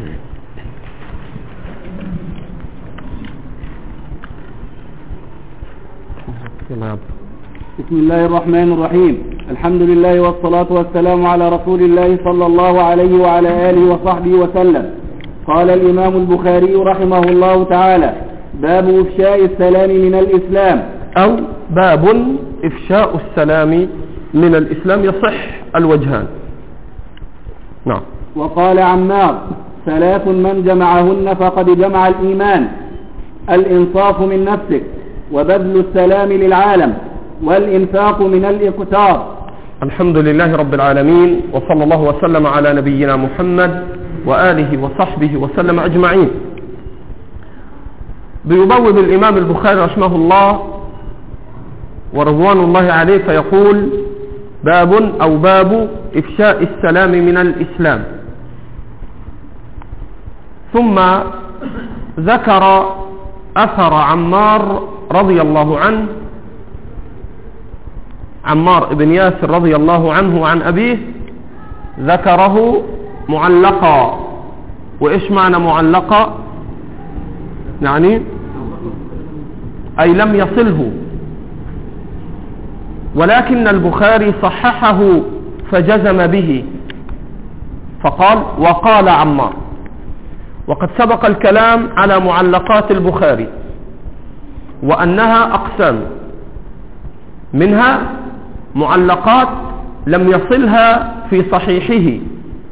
بسم الله الرحمن الرحيم. الحمد لله والصلاة والسلام على رسول الله صلى الله عليه وعلى آله وصحبه وسلم. قال الإمام البخاري رحمه الله تعالى: باب إفشاء السلام من الإسلام، أو باب إفشاء السلام من الإسلام، يصح الوجهان. نعم. وقال عمار: ثلاث من جمعهن فقد جمع الإيمان: الإنصاف من نفسك، وبذل السلام للعالم، والإنفاق من الإقتار. الحمد لله رب العالمين، وصلى الله وسلم على نبينا محمد وآله وصحبه وسلم أجمعين. بيبوب الإمام البخاري رحمه الله ورضوان الله عليه فيقول: باب أو باب إفشاء السلام من الإسلام. ثم ذكر أثر عمار رضي الله عنه، عمار بن ياسر رضي الله عنه عن أبيه، ذكره معلقا. وإيش معنى معلقا؟ يعني أي لم يصله، ولكن البخاري صححه فجزم به فقال: وقال عمار. وقد سبق الكلام على معلقات البخاري وأنها أقسام، منها معلقات لم يصلها في صحيحه،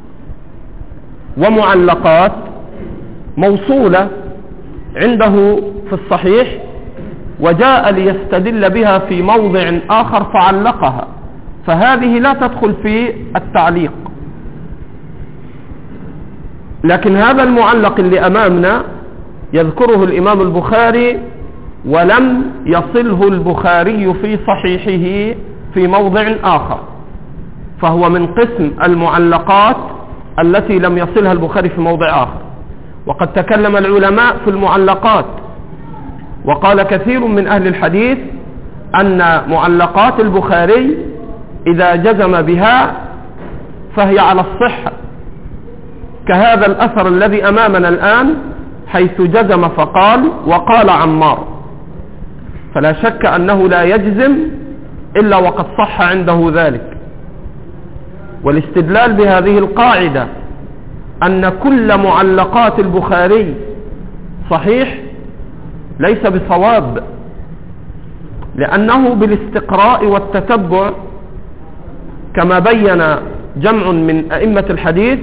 ومعلقات موصولة عنده في الصحيح وجاء ليستدل بها في موضع آخر فعلقها، فهذه لا تدخل في التعليق. لكن هذا المعلق اللي أمامنا يذكره الإمام البخاري ولم يصله البخاري في صحيحه في موضع آخر، فهو من قسم المعلقات التي لم يصلها البخاري في موضع آخر. وقد تكلم العلماء في المعلقات، وقال كثير من أهل الحديث أن معلقات البخاري إذا جزم بها فهي على الصحة، كهذا الأثر الذي أمامنا الآن حيث جزم فقال: وقال عمار. فلا شك أنه لا يجزم إلا وقد صح عنده ذلك. والاستدلال بهذه القاعدة أن كل معلقات البخاري صحيح ليس بصواب، لأنه بالاستقراء والتتبع كما بين جمع من أئمة الحديث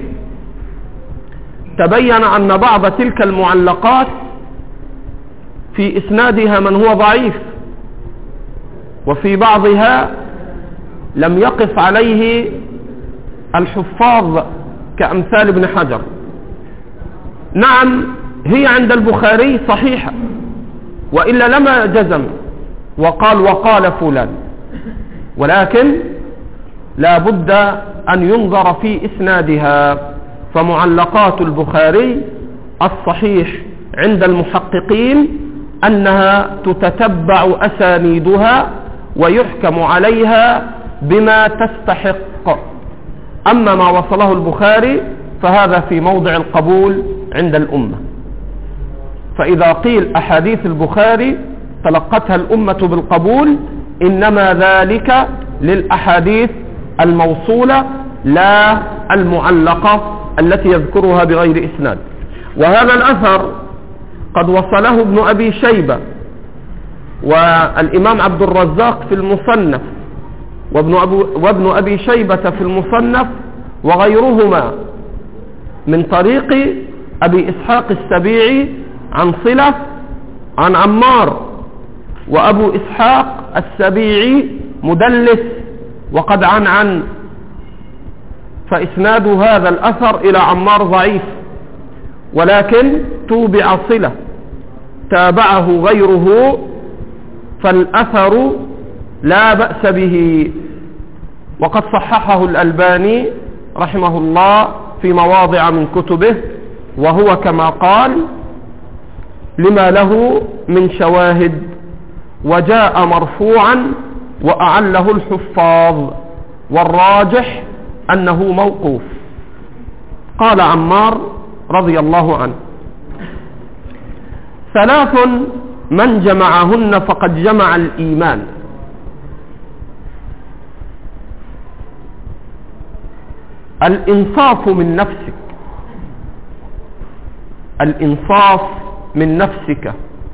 تبين أن بعض تلك المعلقات في إسنادها من هو ضعيف، وفي بعضها لم يقف عليه الحفاظ كأمثال ابن حجر. نعم، هي عند البخاري صحيحة، وإلا لما جزم وقال فلان، ولكن لا بد أن ينظر في إسنادها. فمعلقات البخاري الصحيح عند المحققين أنها تتتبع أسانيدها ويحكم عليها بما تستحق. أما ما وصله البخاري فهذا في موضع القبول عند الأمة. فإذا قيل أحاديث البخاري تلقتها الأمة بالقبول، إنما ذلك للأحاديث الموصولة لا المعلقة التي يذكرها بغير إسناد. وهذا الأثر قد وصله ابن أبي شيبة والإمام عبد الرزاق في المصنف، وابن أبي شيبة في المصنف وغيرهما من طريق أبي إسحاق السبيعي عن صلة عن عمار. وأبو إسحاق السبيعي مدلس وقد عن فإسناد هذا الأثر إلى عمار ضعيف، ولكن توبع صلة تابعه غيره، فالأثر لا بأس به. وقد صححه الألباني رحمه الله في مواضع من كتبه، وهو كما قال لما له من شواهد، وجاء مرفوعا وأعله الحفاظ، والراجح أنه موقوف. قال عمار: رضي الله عنه. 3 من جمعهن فقد جمع الإيمان. الإنصاف من نفسك، الإنصاف من نفسك،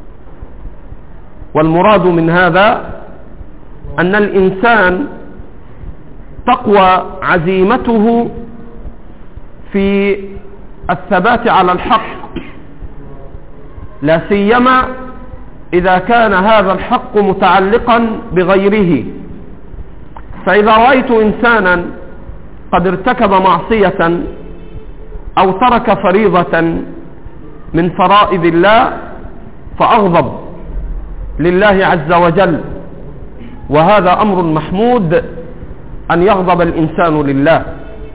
والمراد من هذا أن الإنسان تقوى عزيمته في الثبات على الحق، لا سيما إذا كان هذا الحق متعلقا بغيره. فإذا رأيت إنسانا قد ارتكب معصية أو ترك فريضة من فرائض الله فأغضب لله عز وجل، وهذا أمر محمود أن يغضب الإنسان لله.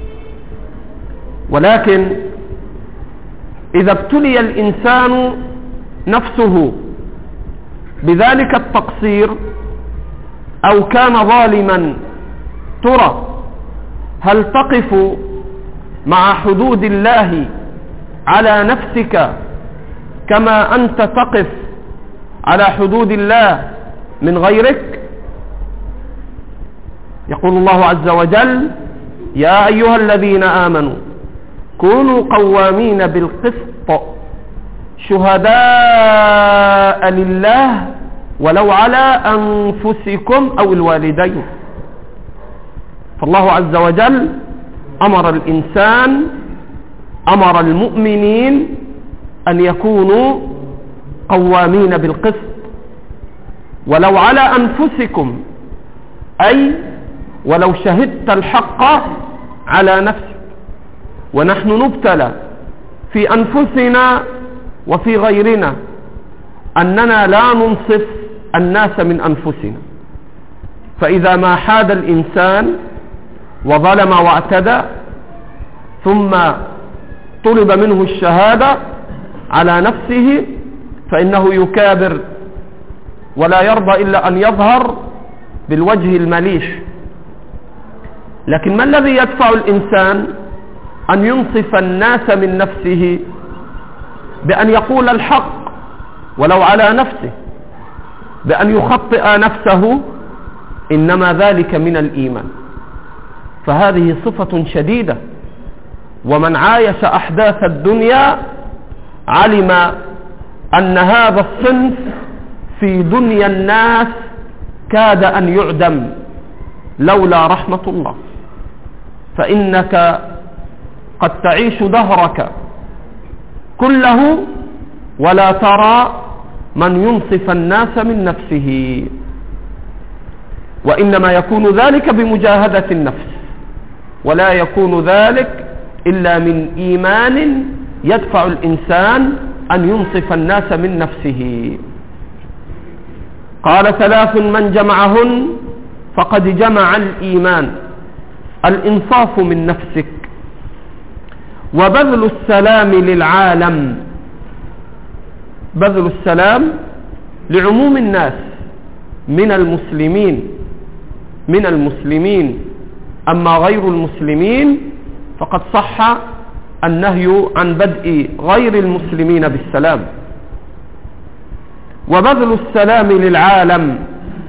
ولكن إذا ابتلي الإنسان نفسه بذلك التقصير أو كان ظالما، ترى هل تقف مع حدود الله على نفسك كما أنت تقف على حدود الله من غيرك؟ يقول الله عز وجل: يا أيها الذين آمنوا كونوا قوامين بالقسط شهداء لله ولو على أنفسكم أو الوالدين. فالله عز وجل أمر المؤمنين أن يكونوا قوامين بالقسط ولو على أنفسكم، أي ولو شهدت الحق على نفسك. ونحن نبتلى في أنفسنا وفي غيرنا أننا لا ننصف الناس من أنفسنا، فإذا ما حاد الإنسان وظلم واعتدى ثم طلب منه الشهادة على نفسه فإنه يكابر ولا يرضى إلا أن يظهر بالوجه المليح. لكن ما الذي يدفع الإنسان أن ينصف الناس من نفسه؟ بأن يقول الحق ولو على نفسه، بأن يخطئ نفسه، إنما ذلك من الإيمان. فهذه صفة شديدة، ومن عايش أحداث الدنيا علم أن هذا الصنف في دنيا الناس كاد أن يعدم لولا رحمة الله. فإنك قد تعيش دهرك كله ولا ترى من ينصف الناس من نفسه، وإنما يكون ذلك بمجاهدة النفس، ولا يكون ذلك إلا من إيمان يدفع الإنسان أن ينصف الناس من نفسه. قال: 3 من جمعهن فقد جمع الإيمان. الإنصاف من نفسك، وبذل السلام للعالم، بذل السلام لعموم الناس من المسلمين. أما غير المسلمين فقد صح النهي عن بدء غير المسلمين بالسلام. وبذل السلام للعالم،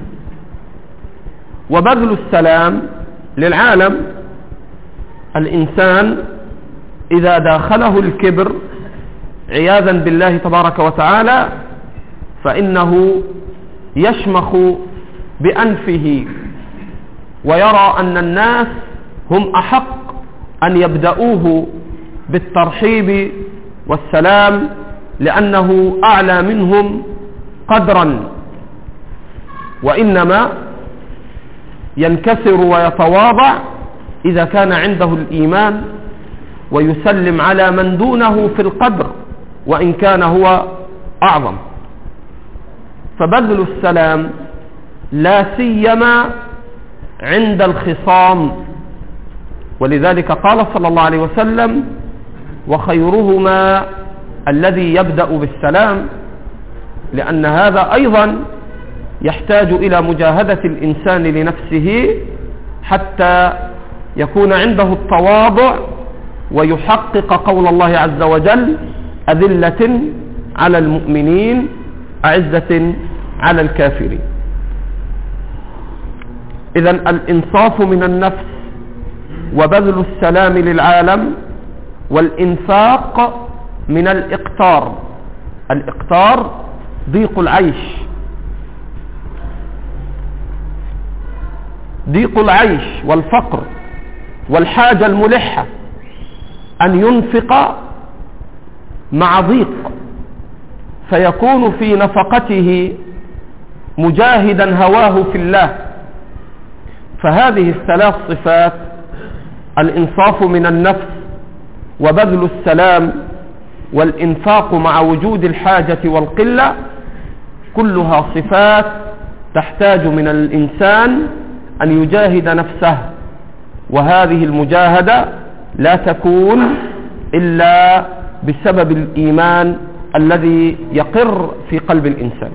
وبذل السلام للعالم، الإنسان إذا داخله الكبر عياذا بالله تبارك وتعالى فإنه يشمخ بأنفه ويرى أن الناس هم أحق أن يبدأوه بالترحيب والسلام لأنه أعلى منهم قدرا، وإنما ينكسر ويتواضع إذا كان عنده الإيمان ويسلم على من دونه في القدر وإن كان هو أعظم. فبذل السلام لا سيما عند الخصام، ولذلك قال صلى الله عليه وسلم: وخيرهما الذي يبدأ بالسلام، لأن هذا أيضا يحتاج إلى مجاهدة الإنسان لنفسه حتى يكون عنده التواضع ويحقق قول الله عز وجل: أذلة على المؤمنين أعزة على الكافرين. إذن الإنصاف من النفس وبذل السلام للعالم، والإنفاق من الإقتار. الإقتار ضيق العيش، ضيق العيش والفقر والحاجة الملحة، أن ينفق مع ضيق فيكون في نفقته مجاهدا هواه في الله. فهذه الثلاث صفات: الإنصاف من النفس وبذل السلام والإنفاق مع وجود الحاجة والقلة، كلها صفات تحتاج من الإنسان أن يجاهد نفسه، وهذه المجاهدة لا تكون إلا بسبب الإيمان الذي يقر في قلب الإنسان.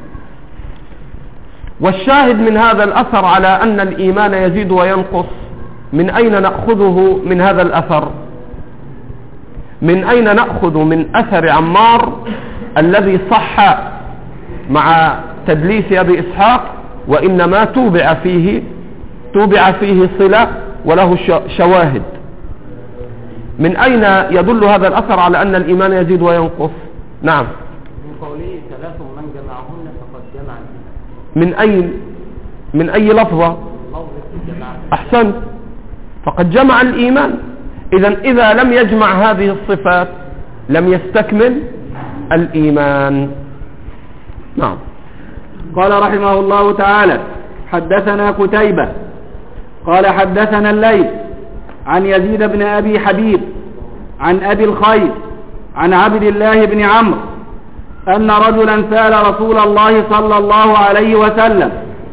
والشاهد من هذا الأثر على أن الإيمان يزيد وينقص، من أين نأخذه من هذا الأثر؟ من أين نأخذ من أثر عمار الذي صح مع تدليس أبي إسحاق، وإنما توبع فيه صلة وله شواهد؟ من أين يدل هذا الأثر على أن الإيمان يزيد وينقص؟ نعم، من قوله: ثلاث من جمعهن فقد جمع الإيمان. من أي لفظة؟ أحسنت، فقد جمع الإيمان. إذا لم يجمع هذه الصفات لم يستكمل الإيمان. نعم. قال رحمه الله تعالى: حدثنا قتيبة قال حدثنا الليث عن يزيد بن أبي حبيب عن أبي الخير عن عبد الله بن عمرو أن رجلا سأل رسول الله صلى الله عليه وسلم: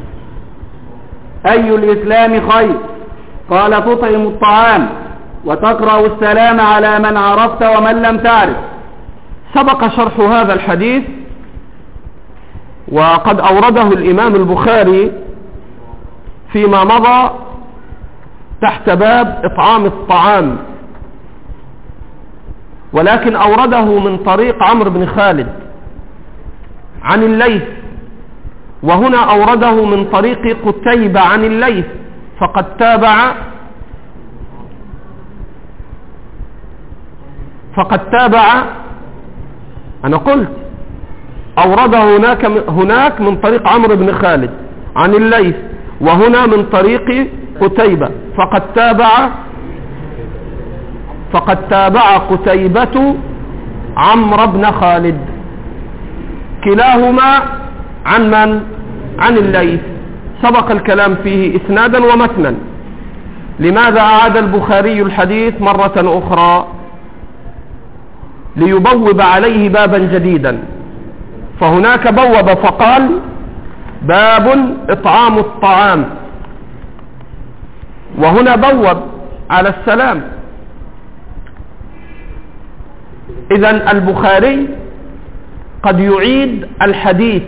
أي الإسلام خير؟ قال: تطعم الطعام وتقرأ السلام على من عرفت ومن لم تعرف. سبق شرح هذا الحديث وقد أورده الإمام البخاري فيما مضى تحت باب إطعام الطعام، ولكن أورده من طريق عمرو بن خالد عن الليث، وهنا أورده من طريق قتيبة عن الليث، فقد تابع أنا قلت أورده هناك من طريق عمرو بن خالد عن الليث، وهنا من طريق قتيبة، فقد تابع قتيبة عمرو بن خالد، كلاهما عن من؟ عن الليث. سبق الكلام فيه إسنادا ومتنا. لماذا أعاد البخاري الحديث مرة أخرى؟ ليبوب عليه بابا جديدا. فهناك بوب فقال: باب إطعام الطعام، وهنا بوب على السلام. إذن البخاري قد يعيد الحديث،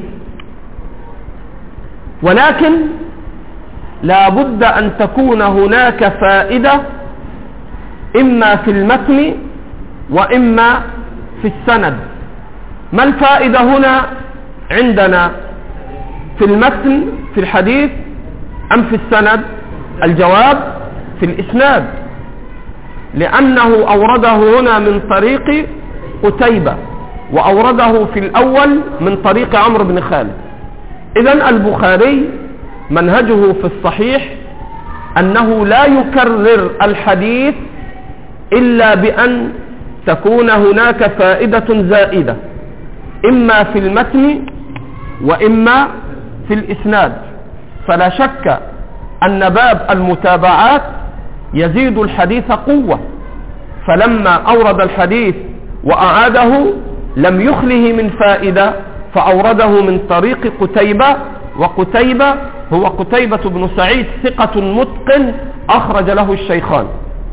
ولكن لا بد أن تكون هناك فائدة إما في المتن وإما في السند. ما الفائدة هنا عندنا؟ في المتن في الحديث أم في السند؟ الجواب في الإسناد، لأنه أورده هنا من طريق قتيبة، وأورده في الأول من طريق عمرو بن خالد. إذن البخاري منهجه في الصحيح أنه لا يكرر الحديث إلا بأن تكون هناك فائدة زائدة، إما في المتن وإما في الإسناد. فلا شك أن باب المتابعات يزيد الحديث قوة، فلما أورد الحديث وأعاده لم يخله من فائدة، فأورده من طريق قتيبة، وقتيبة هو قتيبة بن سعيد ثقة متقن أخرج له الشيخان،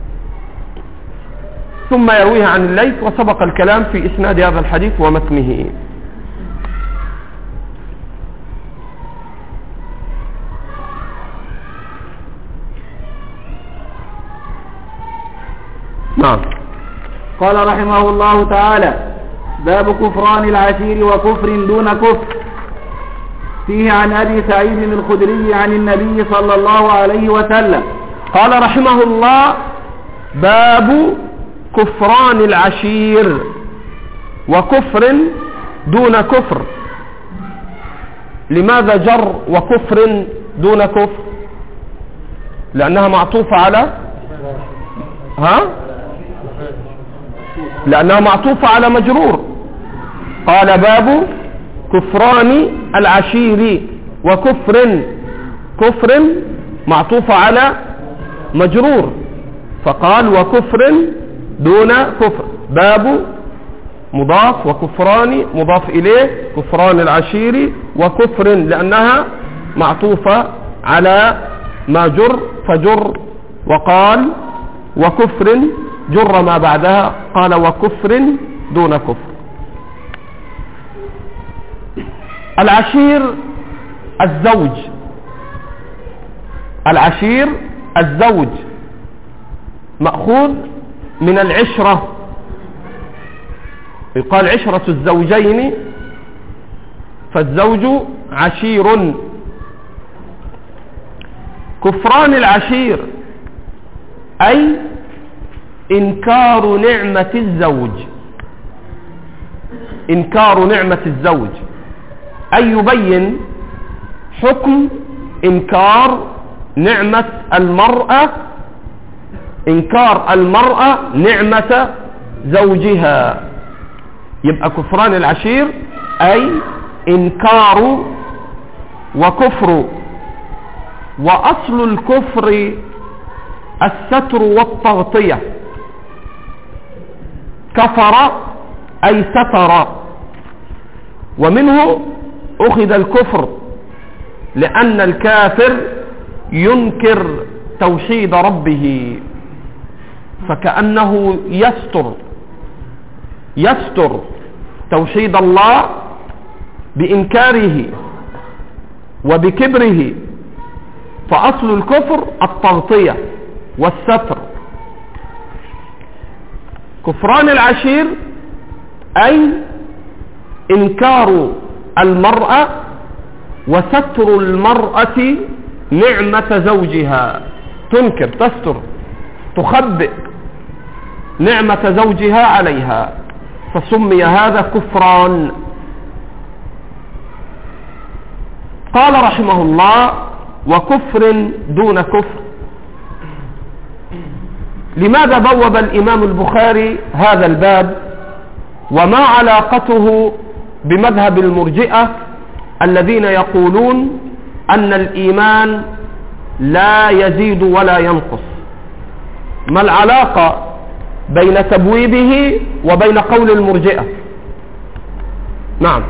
ثم يرويها عن الليث، وسبق الكلام في إسناد هذا الحديث ومتنه. نعم. قال رحمه الله تعالى: باب كفران العشير وكفر دون كفر. فيه عن أبي سعيد الخدري عن النبي صلى الله عليه وسلم قال رحمه الله: باب كفران العشير وكفر دون كفر. لماذا جر وكفر دون كفر؟ لأنها معطوفة على لأنها معطوفة على مجرور. قال: باب كفران العشير وكفر. كفر معطوفة على مجرور، فقال: وكفر دون كفر. باب مضاف وكفران مضاف إليه، كفران العشير وكفر لأنها معطوفة على ما جر فجر. وقال: وكفر جر ما بعدها، قال: وكفر دون كفر. العشير الزوج. العشير الزوج مأخوذ من العشرة، يقال عشرة الزوجين، فالزوج عشير. كفران العشير أي إنكار نعمة الزوج. إنكار نعمة الزوج أي يبين حكم إنكار نعمة المرأة، إنكار المرأة نعمة زوجها. يبقى كفران العشير أي إنكار وكفر. وأصل الكفر الستر والتغطية. كفر أي ستر، ومنه أخذ الكفر، لأن الكافر ينكر توحيد ربه، فكأنه يستر توحيد الله بإنكاره وبكبره. فأصل الكفر التغطية والستر. كفران العشير أي إنكار المرأة وستر المرأة نعمة زوجها. تنكر، تستر، تخبئ نعمة زوجها عليها، فسمي هذا كفران. قال رحمه الله: وكفر دون كفر. لماذا بوب الإمام البخاري هذا الباب؟ وما علاقته بمذهب المرجئة الذين يقولون أن الإيمان لا يزيد ولا ينقص؟ ما العلاقة بين تبويبه وبين قول المرجئة؟ نعم.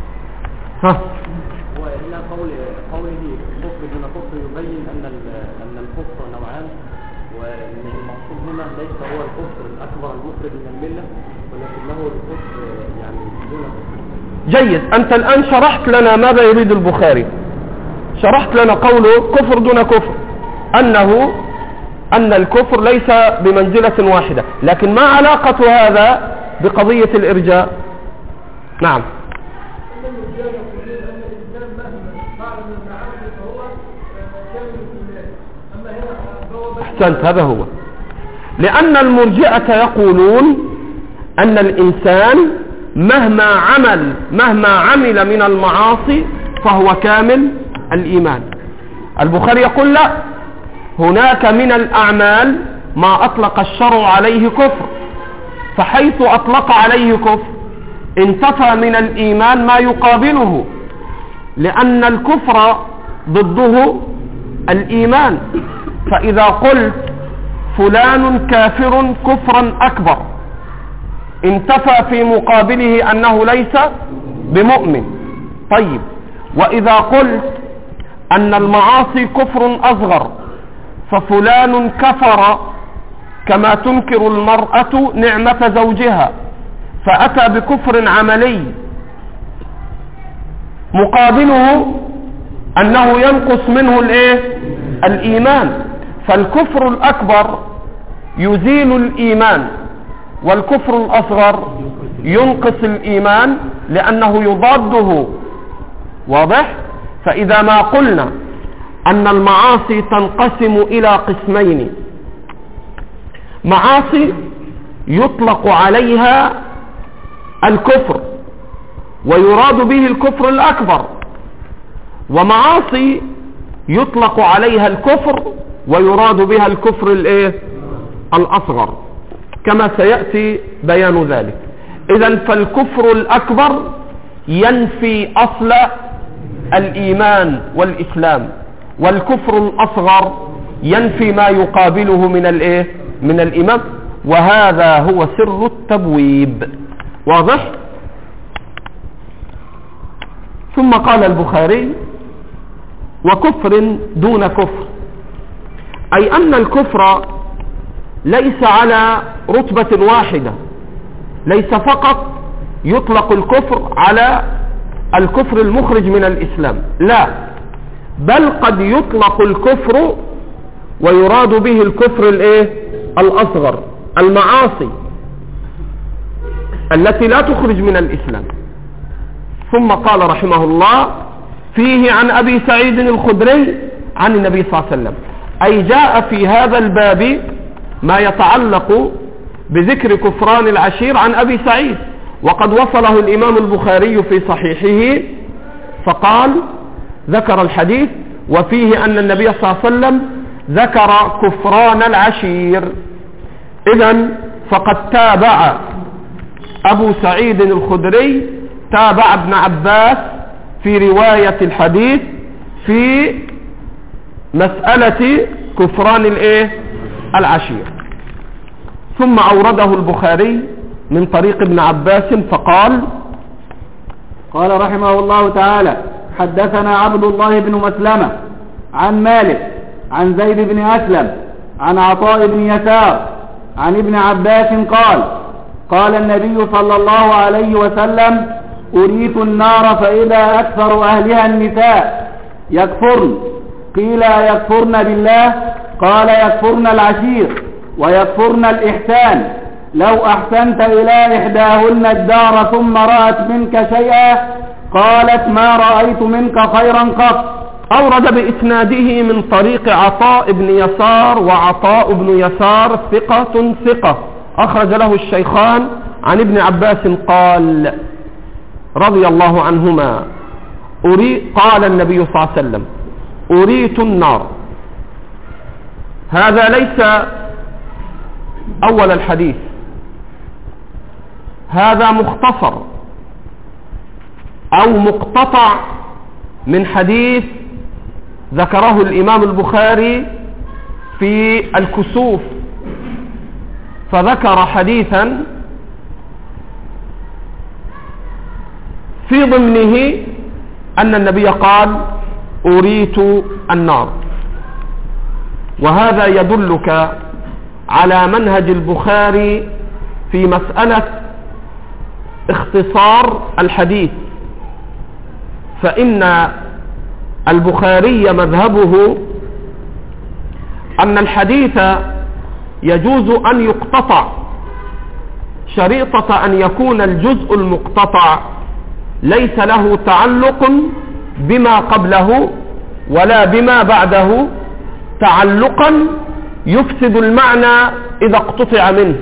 وإلا قوله كفر دون كفر يبين أن الكفر نوعان، وأن المقصود هنا ليس هو الكفر الأكبر المخرج من الملة، ولكنه الكفر يعني دون كفر. جيد. أنت الآن شرحت لنا ماذا يريد البخاري. شرحت لنا قوله كفر دون كفر، أن الكفر ليس بمنزلة واحدة، لكن ما علاقة هذا بقضية الإرجاء؟ نعم. أحسنت، هذا هو. لأن المرجئة يقولون أن الإنسان مهما عمل من المعاصي فهو كامل الإيمان. البخاري يقول لا، هناك من الأعمال ما أطلق الشرع عليه كفر، فحيث أطلق عليه كفر انتفى من الإيمان ما يقابله، لأن الكفر ضده الإيمان. فإذا قلت فلان كافر كفرا أكبر انتفى في مقابله أنه ليس بمؤمن. طيب، وإذا قلت أن المعاصي كفر أصغر ففلان كفر كما تنكر المرأة نعمة زوجها، فأتى بكفر عملي مقابله أنه ينقص منه الإيمان. فالكفر الأكبر يزيل الإيمان والكفر الأصغر ينقص الإيمان لأنه يضاده. واضح؟ فإذا ما قلنا أن المعاصي تنقسم إلى قسمين: معاصي يطلق عليها الكفر ويراد به الكفر الأكبر، ومعاصي يطلق عليها الكفر ويراد بها الكفر الأصغر، كما سيأتي بيان ذلك. إذن فالكفر الأكبر ينفي أصل الإيمان والإسلام، والكفر الأصغر ينفي ما يقابله من الإيمان، وهذا هو سر التبويب. واضح؟ ثم قال البخاري: وكفر دون كفر، أي أن الكفر ليس على رتبة واحدة، ليس فقط يطلق الكفر على الكفر المخرج من الإسلام، لا، بل قد يطلق الكفر ويراد به الكفر الأصغر، المعاصي التي لا تخرج من الإسلام. ثم قال رحمه الله: فيه عن أبي سعيد الخدري عن النبي صلى الله عليه وسلم، أي جاء في هذا الباب ما يتعلق بذكر كفران العشير عن أبي سعيد، وقد وصله الإمام البخاري في صحيحه فقال: ذكر الحديث وفيه أن النبي صلى الله عليه وسلم ذكر كفران العشير. إذن فقد تابع أبو سعيد الخدري، تابع ابن عباس في رواية الحديث في مسألة كفران العشير. ثم أورده البخاري من طريق ابن عباس فقال: قال رحمه الله تعالى: حدثنا عبد الله بن مسلمة عن مالك عن زيد بن أسلم عن عطاء بن يسار عن ابن عباس قال: قال النبي صلى الله عليه وسلم: أريت النار فإذا أكثر أهلها النساء يكفرن. قيل: يكفرن بالله؟ قال: يكفرن العشير ويكفرن الإحسان. لو أحسنت إلى إحداهن الدار ثم رأت منك شيئا قالت: ما رأيت منك خيرا قط. أورد بإسناده من طريق عطاء بن يسار، وعطاء بن يسار ثقة أخرج له الشيخان عن ابن عباس قال رضي الله عنهما: قال النبي صلى الله عليه وسلم: أريت النار. هذا ليس أول الحديث، هذا مختصر أو مقتطع من حديث ذكره الإمام البخاري في الكسوف، فذكر حديثا في ضمنه أن النبي قال: أريت النار. وهذا يدلك على منهج البخاري في مسألة اختصار الحديث، فإن البخاري مذهبه أن الحديث يجوز أن يقتطع، شريطة أن يكون الجزء المقتطع ليس له تعلق بما قبله ولا بما بعده تعلقا يفسد المعنى إذا اقتطع منه،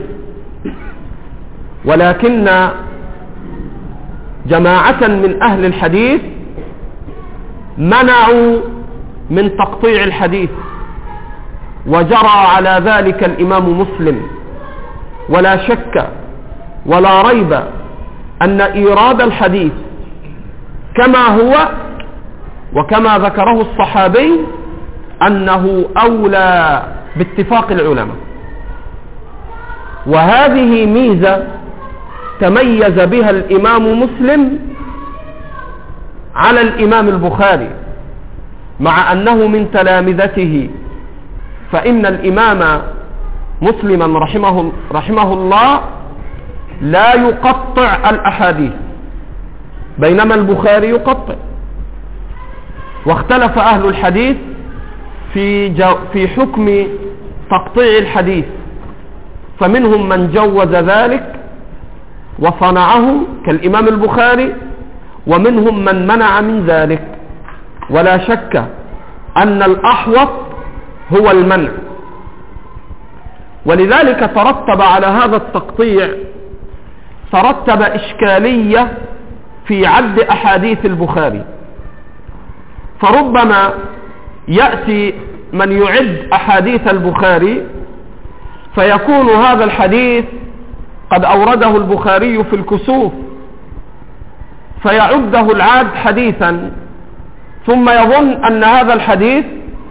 ولكن جماعة من أهل الحديث منعوا من تقطيع الحديث، وجرى على ذلك الإمام مسلم. ولا شك ولا ريب أن إيراد الحديث كما هو وكما ذكره الصحابي أنه أولى باتفاق العلماء، وهذه ميزة تميز بها الإمام مسلم على الإمام البخاري مع أنه من تلامذته، فإن الإمام مسلما رحمه الله لا يقطع الأحاديث، بينما البخاري يقطع. واختلف أهل الحديث في حكم تقطيع الحديث، فمنهم من جوز ذلك وصنعه كالإمام البخاري، ومنهم من منع من ذلك. ولا شك أن الأحوط هو المنع. ولذلك ترتب على هذا التقطيع ترتب إشكالية في عد أحاديث البخاري. فربما يأتي من يعد أحاديث البخاري فيكون هذا الحديث قد أورده البخاري في الكسوف، فيعده العاد حديثا، ثم يظن أن هذا الحديث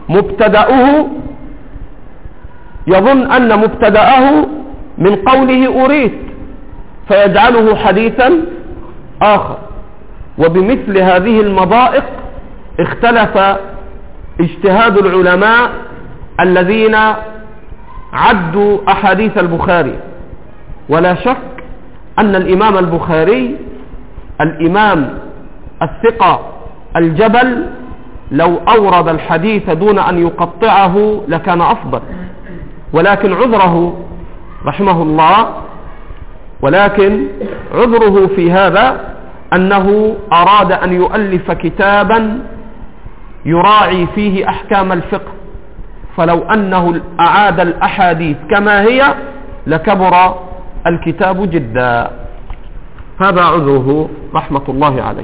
يظن أن مبتدأه من قوله أريد، فيجعله حديثا آخر. وبمثل هذه المضائق اختلف اجتهاد العلماء الذين عدوا أحاديث البخاري. ولا شك أن الإمام البخاري الإمام الثقة الجبل لو أورد الحديث دون أن يقطعه لكان أفضل، ولكن عذره في هذا أنه أراد أن يؤلف كتابا يراعي فيه أحكام الفقه، فلو أنه أعاد الأحاديث كما هي لكبر الكتاب جدا. هذا عذره رحمة الله عليه.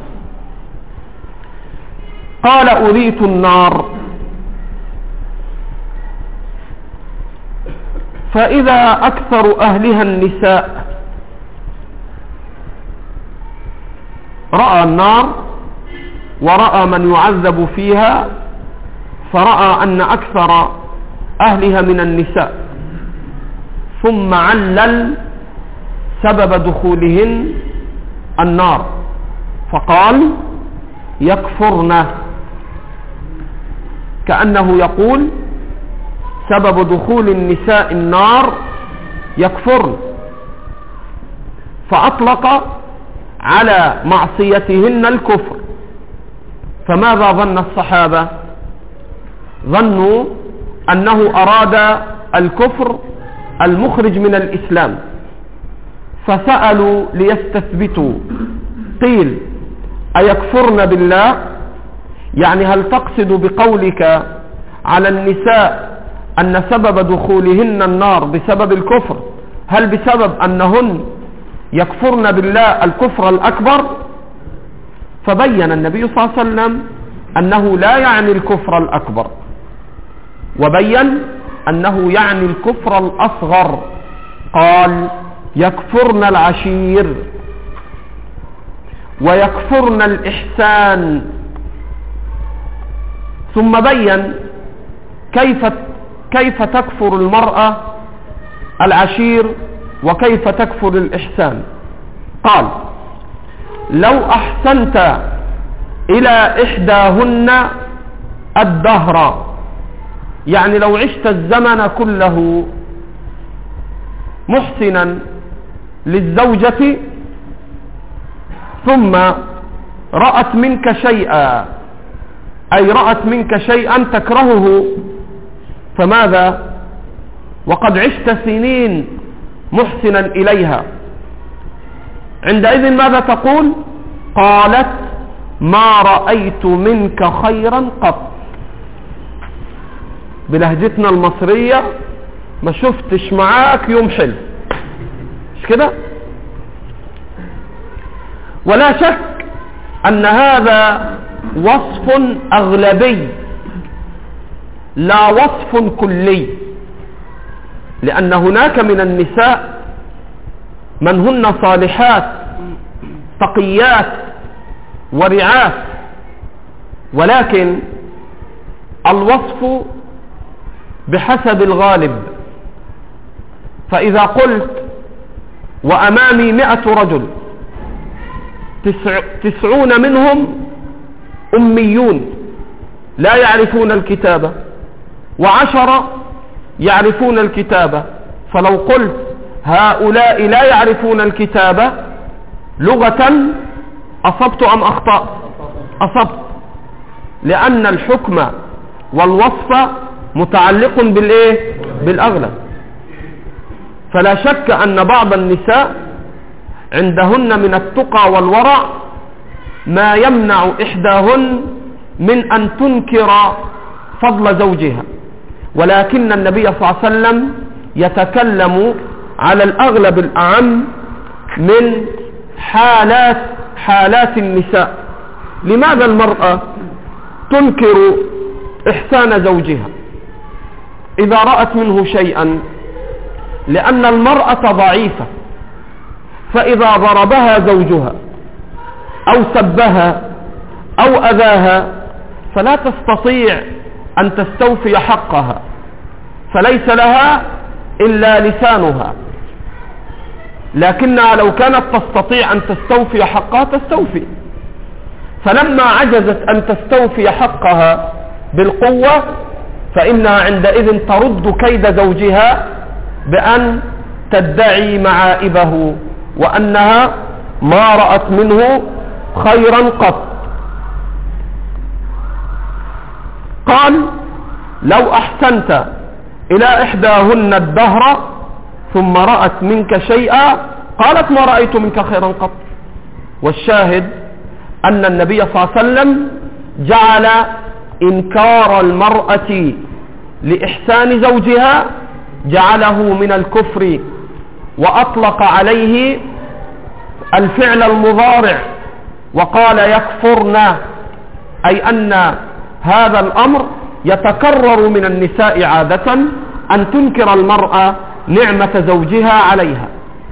قال أريت النار، فإذا أكثر أهلها النساء رأى النار ورأى من يعذب فيها، فرأى أن أكثر أهلها من النساء، ثم علل سبب دخولهن النار فقال يكفرن، كأنه يقول سبب دخول النساء النار يكفرن، فأطلق على معصيتهن الكفر. فماذا ظن الصحابة؟ ظنوا أنه أراد الكفر المخرج من الإسلام، فسألوا ليستثبتوا. قيل أيكفرن بالله؟ يعني هل تقصد بقولك على النساء أن سبب دخولهن النار بسبب الكفر، هل بسبب أنهن يكفرن بالله الكفر الأكبر؟ فبين النبي صلى الله عليه وسلم أنه لا يعني الكفر الأكبر، وبين أنه يعني الكفر الأصغر. قال يكفرن العشير ويكفرن الإحسان، ثم بين كيف تكفر المرأة العشير وكيف تكفر الإحسان. قال لو أحسنت إلى إحداهن الدهر، يعني لو عشت الزمن كله محسنا للزوجة ثم رأت منك شيئا، أي رأت منك شيئا تكرهه، فماذا؟ وقد عشت سنين محسنا إليها، عندئذ ماذا تقول؟ قالت ما رأيت منك خيرا قط. بلهجتنا المصرية ما شفتش معاك يوم حلو، مش كده؟ ولا شك أن هذا وصف أغلبي لا وصف كلي، لأن هناك من النساء من هن صالحات تقيات ورعات، ولكن الوصف بحسب الغالب. فإذا قلت وأمامي 100 رجل 90 منهم أميون لا يعرفون الكتابة، و10 يعرفون الكتابة، فلو قلت هؤلاء لا يعرفون الكتابة لغة أصبت أم أخطأت؟ أصبت، لأن الحكم والوصف متعلق بالإيه؟ بالأغلب. فلا شك أن بعض النساء عندهن من التقى والورع ما يمنع إحداهن من أن تنكر فضل زوجها، ولكن النبي صلى الله عليه وسلم يتكلم على الأغلب الأعم من حالات النساء. لماذا المرأة تنكر إحسان زوجها إذا رأت منه شيئا؟ لأن المرأة ضعيفة، فإذا ضربها زوجها أو سبها أو أذاها فلا تستطيع أن تستوفي حقها، فليس لها إلا لسانها، لكنها لو كانت تستطيع أن تستوفي حقها تستوفي. فلما عجزت أن تستوفي حقها بالقوة فإنها عندئذ ترد كيد زوجها بأن تدعي معائبه وأنها ما رأت منه خيرا قط. قال: لو أحسنت إلى إحداهن الدهر ثم رأت منك شيئا قالت ما رأيت منك خيرا قط. والشاهد أن النبي صلى الله عليه وسلم جعل إنكار المرأة لإحسان زوجها جعله من الكفر، وأطلق عليه الفعل المضارع وقال يكفرن، أي أن هذا الأمر يتكرر من النساء عادة أن تنكر المرأة نعمة زوجها عليها.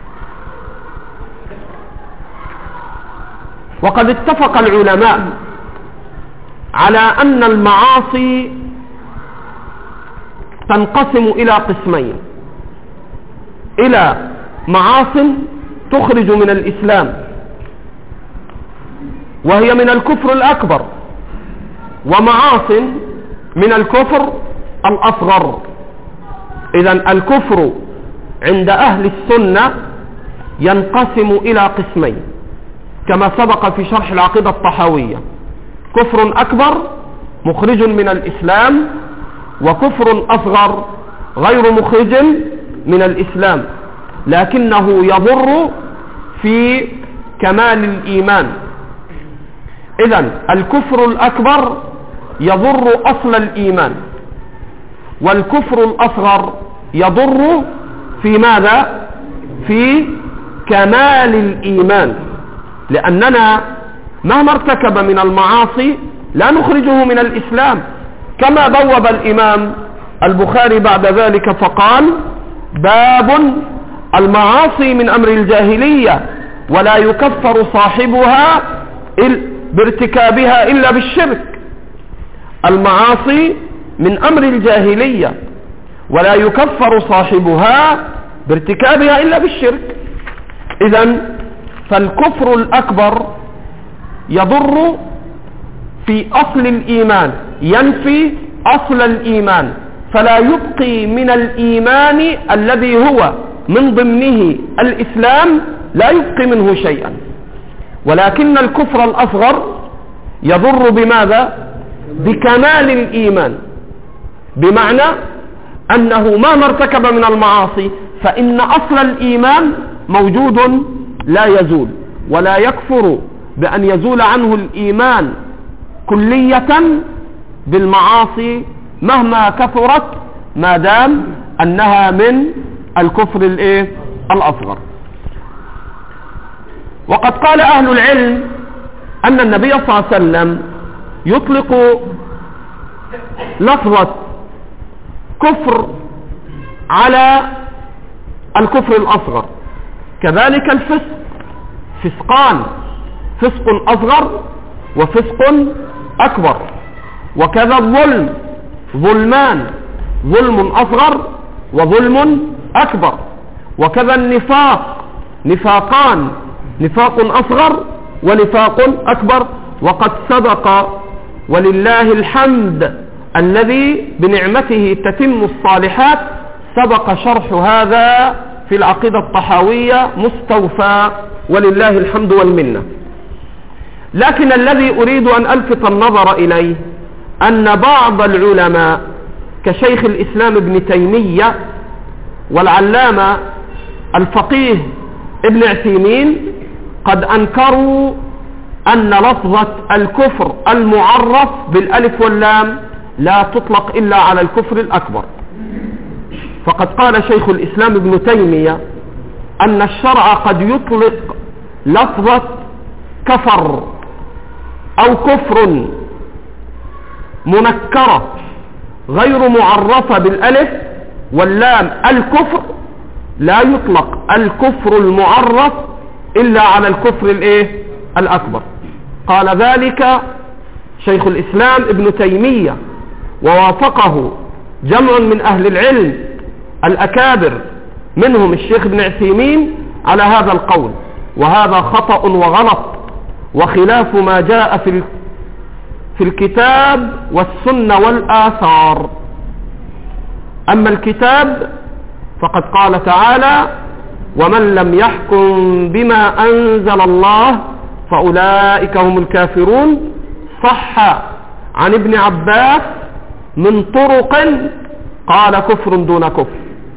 وقد اتفق العلماء على أن المعاصي تنقسم إلى قسمين: إلى معاص تخرج من الإسلام وهي من الكفر الأكبر، ومعاص من الكفر الأصغر. إذن الكفر عند أهل السنة ينقسم إلى قسمين كما سبق في شرح العقيدة الطحاوية: كفر أكبر مخرج من الإسلام، وكفر أصغر غير مخرج من الإسلام لكنه يضر في كمال الإيمان. إذن الكفر الأكبر يضر أصل الإيمان، والكفر الأصغر يضر في ماذا؟ في كمال الإيمان، لأننا مهما ارتكب من المعاصي لا نخرجه من الإسلام، كما بوب الإمام البخاري بعد ذلك فقال: باب المعاصي من أمر الجاهلية ولا يكفر صاحبها بارتكابها إلا بالشرك. المعاصي من أمر الجاهلية ولا يكفر صاحبها بارتكابها إلا بالشرك. إذن فالكفر الأكبر يضر في أصل الإيمان، ينفي أصل الإيمان، فلا يبقي من الإيمان الذي هو من ضمنه الإسلام لا يبقي منه شيئا. ولكن الكفر الأصغر يضر بماذا؟ بكمال الإيمان، بمعنى أنه ما ارتكب من المعاصي فإن أصل الإيمان موجود لا يزول، ولا يكفر بأن يزول عنه الإيمان كلية بالمعاصي مهما كثرت ما دام أنها من الكفر الأصغر. وقد قال أهل العلم أن النبي صلى الله عليه وسلم يطلق لفظة كفر على الكفر الأصغر، كذلك الفسق فسقان: فسق أصغر وفسق أكبر. وكذا الظلم ظلمان: ظلم أصغر وظلم أكبر. وكذا النفاق نفاقان: نفاق أصغر ونفاق أكبر. وقد سبق ولله الحمد الذي بنعمته تتم الصالحات سبق شرح هذا في العقيدة الطحاوية مستوفى ولله الحمد والمنة. لكن الذي أريد أن ألفت النظر إليه أن بعض العلماء كشيخ الإسلام ابن تيمية والعلامة الفقيه ابن عثيمين قد أنكروا أن لفظة الكفر المعرف بالألف واللام لا تطلق إلا على الكفر الأكبر. فقد قال شيخ الإسلام ابن تيمية أن الشرع قد يطلق لفظة كفر أو كفر منكرة غير معرفة بالألف واللام الكفر، لا يطلق الكفر المعرف إلا على الكفر الأكبر. قال ذلك شيخ الإسلام ابن تيمية، ووافقه جمع من أهل العلم الأكابر منهم الشيخ ابن عثيمين على هذا القول، وهذا خطأ وغلط وخلاف ما جاء في الكتاب والسنة والآثار. أما الكتاب فقد قال تعالى: ومن لم يحكم بما أنزل الله فأولئك هم الكافرون. صح عن ابن عباس من طرق قال كفر دون كفر.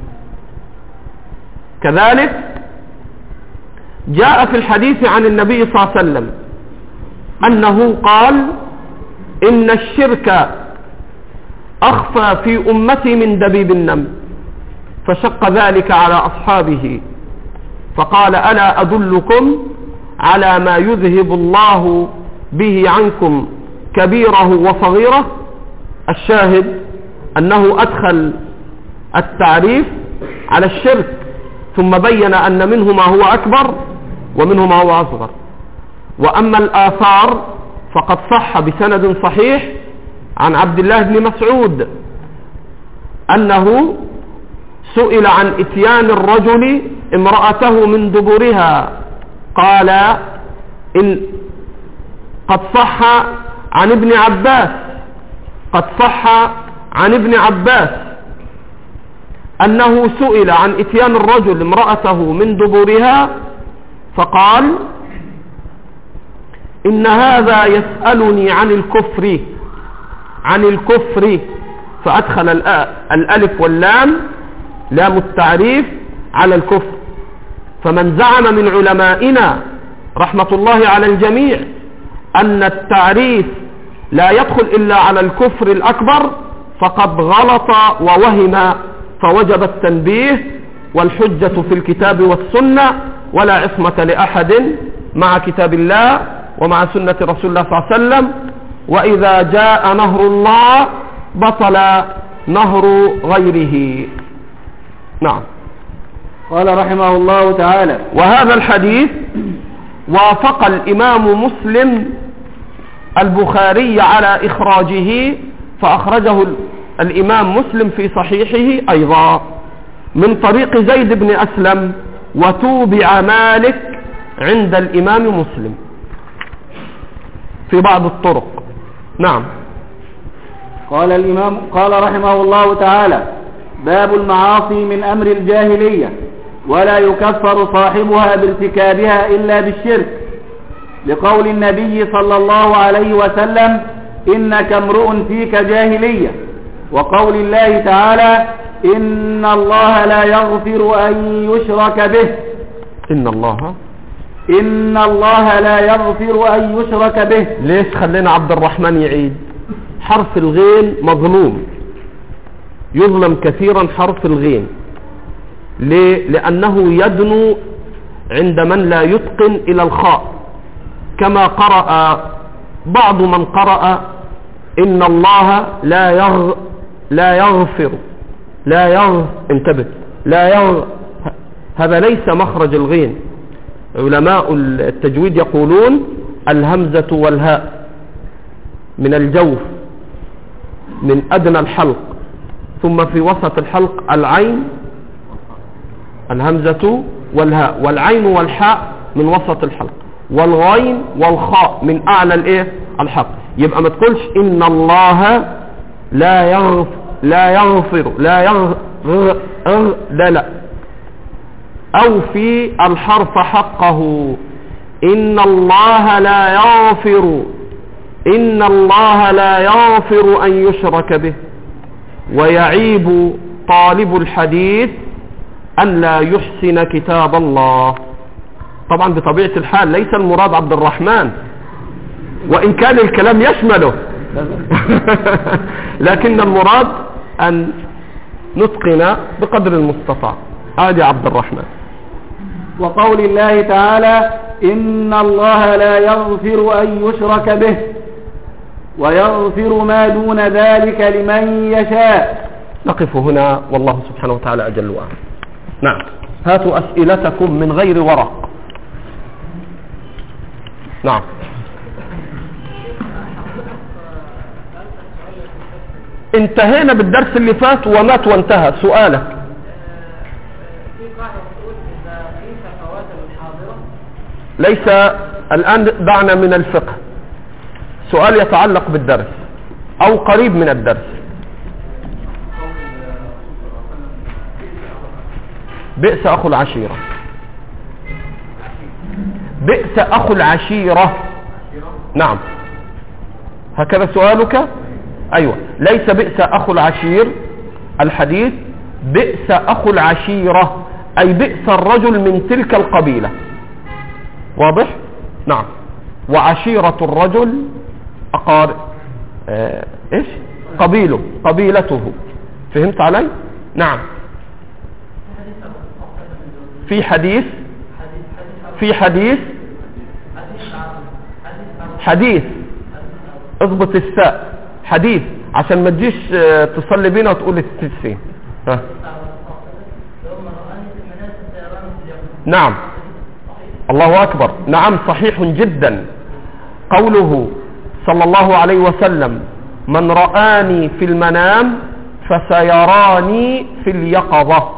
كذلك جاء في الحديث عن النبي صلى الله عليه وسلم أنه قال: إن الشرك أخفى في أمتي من دبيب النمل. فشق ذلك على أصحابه فقال: ألا أدلكم على ما يذهب الله به عنكم كبيره وصغيره؟ الشاهد أنه أدخل التعريف على الشرك، ثم بين أن منه ما هو أكبر ومنه ما هو أصغر. وأما الآثار فقد صح بسند صحيح عن عبد الله بن مسعود أنه سئل عن إتيان الرجل امرأته من دبرها، قال: إن قد صح عن ابن عباس أنه سئل عن إتيان الرجل امرأته من دبرها فقال: إن هذا يسألني عن الكفر، فأدخل الألف واللام لام التعريف على الكفر. فمن زعم من علمائنا رحمة الله على الجميع أن التعريف لا يدخل إلا على الكفر الأكبر فقد غلط ووهم، فوجب التنبيه والحجة في الكتاب والسنة، ولا عصمة لأحد مع كتاب الله ومع سنة رسول الله صلى الله عليه وسلم. وإذا جاء نهر الله بطل نهر غيره. نعم. قال رحمه الله تعالى: وهذا الحديث وافق الإمام مسلم البخاري على إخراجه، فأخرجه الإمام مسلم في صحيحه أيضا من طريق زيد بن أسلم، وتوبع مالك عند الإمام مسلم في بعض الطرق. نعم. قال رحمه الله تعالى: باب المعاصي من أمر الجاهلية، ولا يكفر صاحبها بارتكابها إلا بالشرك، لقول النبي صلى الله عليه وسلم: إنك امرؤ فيك جاهلية، وقول الله تعالى: إن الله لا يغفر أن يشرك به. إن الله لا يغفر أن يشرك به. ليش خلينا عبد الرحمن يعيد؟ حرف الغين مظلوم، يظلم كثيرا حرف الغين. ليه؟ لأنه يدنو عند من لا يتقن إلى الخاء، كما قرأ بعض من قرأ: إن الله انتبه، هذا ليس مخرج الغين. علماء التجويد يقولون الهمزة والهاء من الجوف من أدنى الحلق، ثم في وسط الحلق العين، الهمزة والهاء، والعين والحاء من وسط الحلق، والغين والخاء من أعلى الحلق. يبقى ما تقولش إن الله لا يغفر لا أو في الحرف حقه. إن الله لا يغفر أن يشرك به. ويعيب طالب الحديث أن لا يحسن كتاب الله. طبعا بطبيعة الحال ليس المراد عبد الرحمن، وإن كان الكلام يشمله لكن المراد أن نتقن بقدر المستطاع. هذا عبد الرحمن. وقول الله تعالى: إن الله لا يغفر أن يشرك به ويغفر ما دون ذلك لمن يشاء. نقف هنا، والله سبحانه وتعالى أجل وأعلم. نعم، هاتوا أسئلتكم من غير ورق. نعم. انتهينا بالدرس اللي فات ومات وانتهى. سؤالك. ليس الآن، دعنا من الفقه. سؤال يتعلق بالدرس أو قريب من الدرس. بئس أخو العشيرة. بئس أخو العشيرة. نعم، هكذا سؤالك. أيوة، ليس بئس أخو العشير الحديث، بئس أخو العشيرة أي بئس الرجل من تلك القبيلة. واضح؟ نعم. وعشيرة الرجل أقارب إيش؟ قبيله، قبيلته. فهمت علي؟ نعم. في حديث اضبط الساء. حديث عشان ما تجيش تصلي بينا وتقول التسين. نعم، الله أكبر. نعم، صحيح جدا. قوله صلى الله عليه وسلم: من رآني في المنام فسيراني في اليقظة.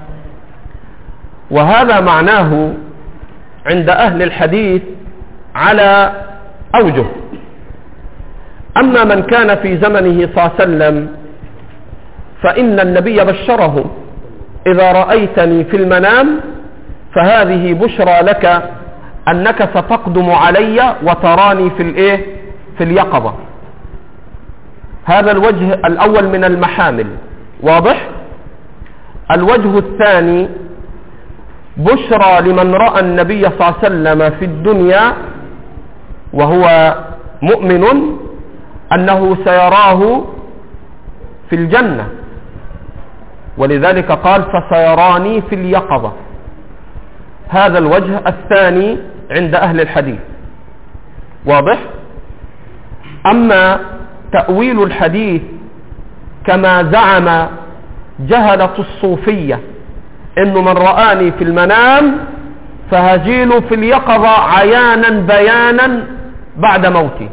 وهذا معناه عند أهل الحديث على أوجه. أما من كان في زمنه صلى الله عليه وسلم فإن النبي بشره: إذا رأيتني في المنام فهذه بشرى لك أنك ستقدم علي وتراني في اليقظة. هذا الوجه الأول من المحامل. واضح؟ الوجه الثاني: بشرى لمن رأى النبي صلى الله عليه وسلم في الدنيا وهو مؤمن أنه سيراه في الجنة، ولذلك قال: فسيراني في اليقظة. هذا الوجه الثاني عند أهل الحديث. واضح؟ أما تأويل الحديث كما زعم جهلة الصوفية إنه من رآني في المنام فهجيل في اليقظة عيانا بيانا بعد موتي،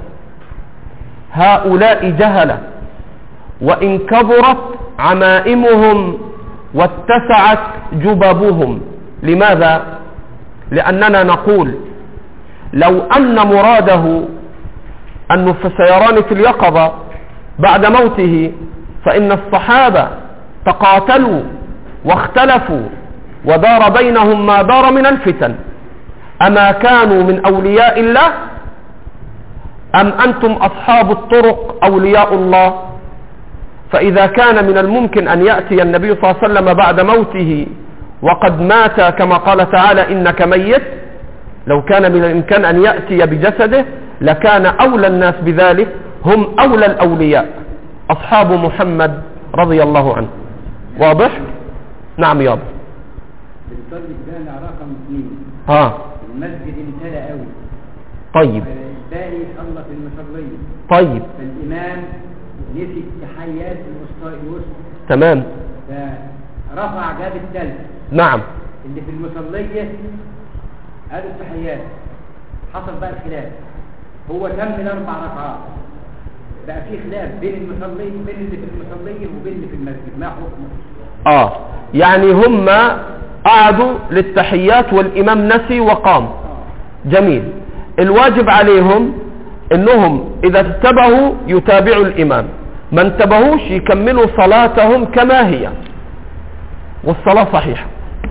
هؤلاء جهلة، وإن كبرت عمائمهم واتسعت جببهم. لماذا؟ لأننا نقول لو أن مراده أنه فسيراني في اليقظة بعد موته فإن الصحابة تقاتلوا واختلفوا ودار بينهم ما دار من الفتن. أما كانوا من أولياء الله أم أنتم أصحاب الطرق أولياء الله؟ فإذا كان من الممكن أن يأتي النبي صلى الله عليه وسلم بعد موته وقد مات كما قال تعالى: إنك ميت، لو كان من الإمكان أن يأتي بجسده لكان أولى الناس بذلك هم أولى الأولياء أصحاب محمد رضي الله عنه. واضح؟ نعم يابا. بنصلي الجامع رقم 2. المسجد امتلأ قوي. طيب. الباقي صلى في المصلية. طيب. فالإمام نسي التحيات الوسطى. تمام. فرفع جاب الثالث. نعم. اللي في المصلية قالوا التحيات. حصل بقى الخلاف. هو تم ال4 ركعات. بقى في خلاف بين المصلين وبين اللي في المصلية وبين اللي في المسجد. ما حكمه؟ يعني هم قعدوا للتحيات والإمام نسي وقام. جميل. الواجب عليهم انهم اذا انتبهوا يتابعوا الامام، ما انتبهوش يكملوا صلاتهم كما هي والصلاة صحيحة.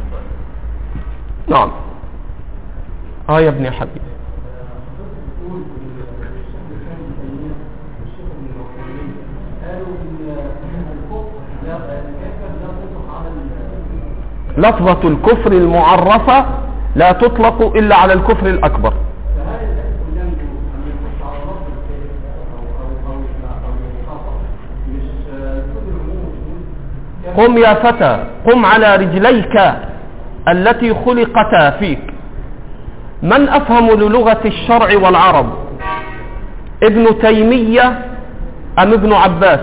نعم. يا ابني حبيبي. لفظة الكفر المعرفة لا تطلق إلا على الكفر الأكبر. قم يا فتى قم على رجليك التي خلقتا فيك. من أفهم للغة الشرع والعرب، ابن تيمية أم ابن عباس؟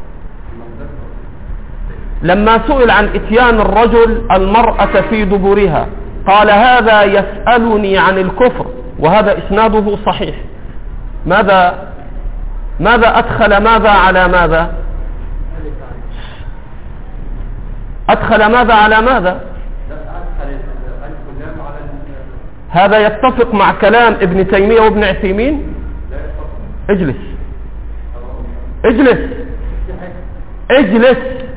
لما سئل عن إتيان الرجل المرأة في دبرها قال هذا يسألني عن الكفر، وهذا إسناده صحيح. ماذا أدخل ماذا على ماذا؟ أدخل ماذا على ماذا؟ هذا يتفق مع كلام ابن تيمية وابن عثيمين؟ اجلس اجلس اجلس.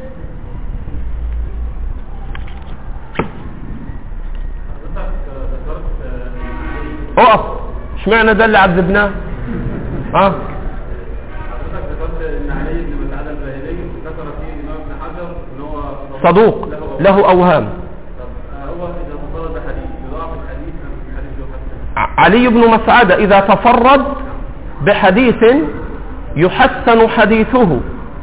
اقف. اشمعنى ده اللي عذبناه؟ حضرتك ذكرت ان علي بن مسعود الباهلي ذكر فيه الامام ابن حجر ان هو صدوق له اوهام. هو اذا تفرد بحديث يضاعف الحديث من حديث يحسن. علي بن مسعود اذا تفرد بحديث يحسن حديثه،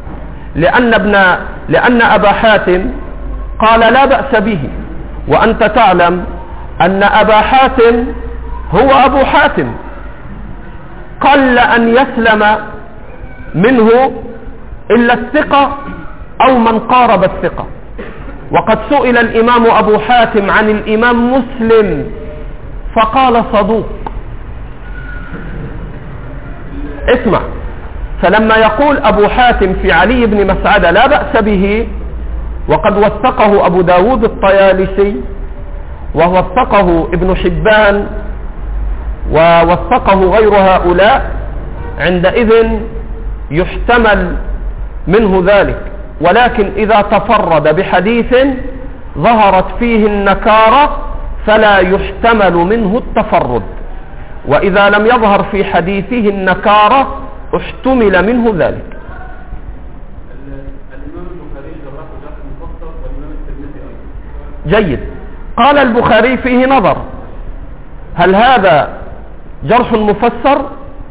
لأن أبا حاتم قال لا بأس به، وأنت تعلم أن أبا حاتم هو أبو حاتم، قل أن يسلم منه إلا الثقة أو من قارب الثقة. وقد سئل الإمام أبو حاتم عن الإمام مسلم فقال صدوق. اسمع، فلما يقول أبو حاتم في علي بن مسعود لا بأس به، وقد وثقه أبو داود الطيالسي ووثقه ابن حبان ووثقه غير هؤلاء، عندئذ يحتمل منه ذلك. ولكن إذا تفرد بحديث ظهرت فيه النكارة فلا يحتمل منه التفرد، وإذا لم يظهر في حديثه النكارة احتمل منه ذلك. الإمام البخاري جرح جرح مفسر والإمام الترمذي أيضا. جيد. قال البخاري فيه نظر، هل هذا جرح مفسر؟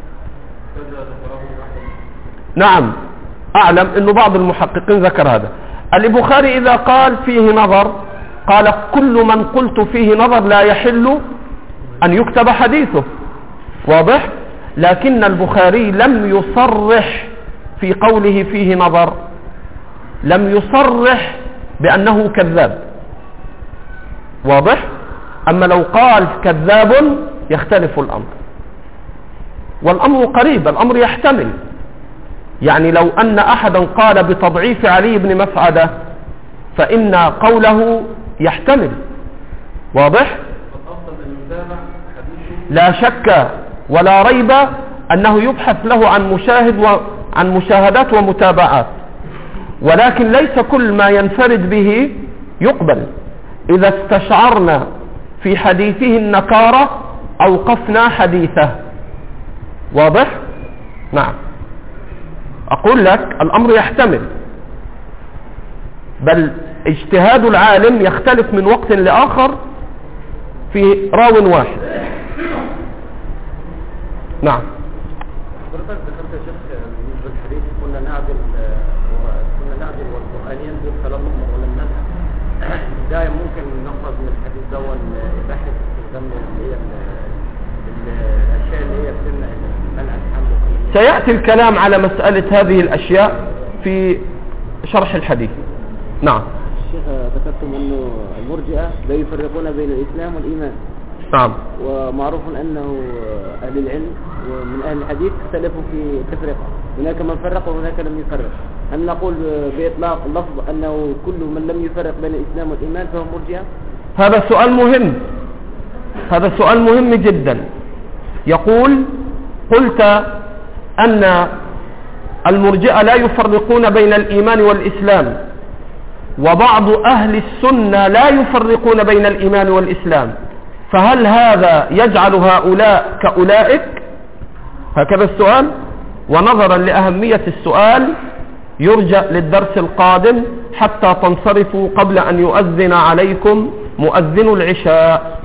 نعم، أعلم أن بعض المحققين ذكر هذا. البخاري إذا قال فيه نظر قال كل من قلت فيه نظر لا يحل أن يكتب حديثه، واضح؟ لكن البخاري لم يصرح في قوله فيه نظر، لم يصرح بأنه كذاب، واضح؟ أما لو قال كذاب يختلف الأمر، والأمر قريب، الأمر يحتمل. يعني لو أن أحدا قال بتضعيف علي بن مسعود فإن قوله يحتمل، واضح؟ لا شك ولا ريب أنه يبحث له عن مشاهدات ومتابعات، ولكن ليس كل ما ينفرد به يقبل. إذا استشعرنا في حديثه النكارة أوقفنا حديثه، واضح؟ نعم، أقول لك الأمر يحتمل، بل اجتهاد العالم يختلف من وقت لآخر في راو واحد. نعم. حضرتك ذكرت يا شيخ بالنسبه للحديث كنا نعدل والقرآن ينزل فلا نؤمر ولم ننهى. ده ممكن نخرج من الحديث ده إباحة استخدام اللي هي الأشياء اللي هي بتمنع منع الحمل. سيأتي الكلام على مسألة هذه الأشياء في شرح الحديث. نعم. الشيخ ذكرتم أنه المرجئة لا يفرقون بين الإسلام والإيمان. نعم. ومعروف أنه أهل العلم ومن أهل الحديث اختلفوا في التفرقة، هناك من فرق وهناك لم يفرق. هل نقول بإطلاق اللفظ أنه كل من لم يفرق بين الإسلام والإيمان فهو مرجئة؟ هذا سؤال مهم، هذا سؤال مهم جدا. يقول قلت أن المرجئة لا يفرقون بين الإيمان والإسلام، وبعض أهل السنة لا يفرقون بين الإيمان والإسلام، فهل هذا يجعل هؤلاء كأولئك؟ هكذا السؤال. ونظرا لأهمية السؤال يرجى للدرس القادم حتى تنصرفوا قبل أن يؤذن عليكم مؤذن العشاء.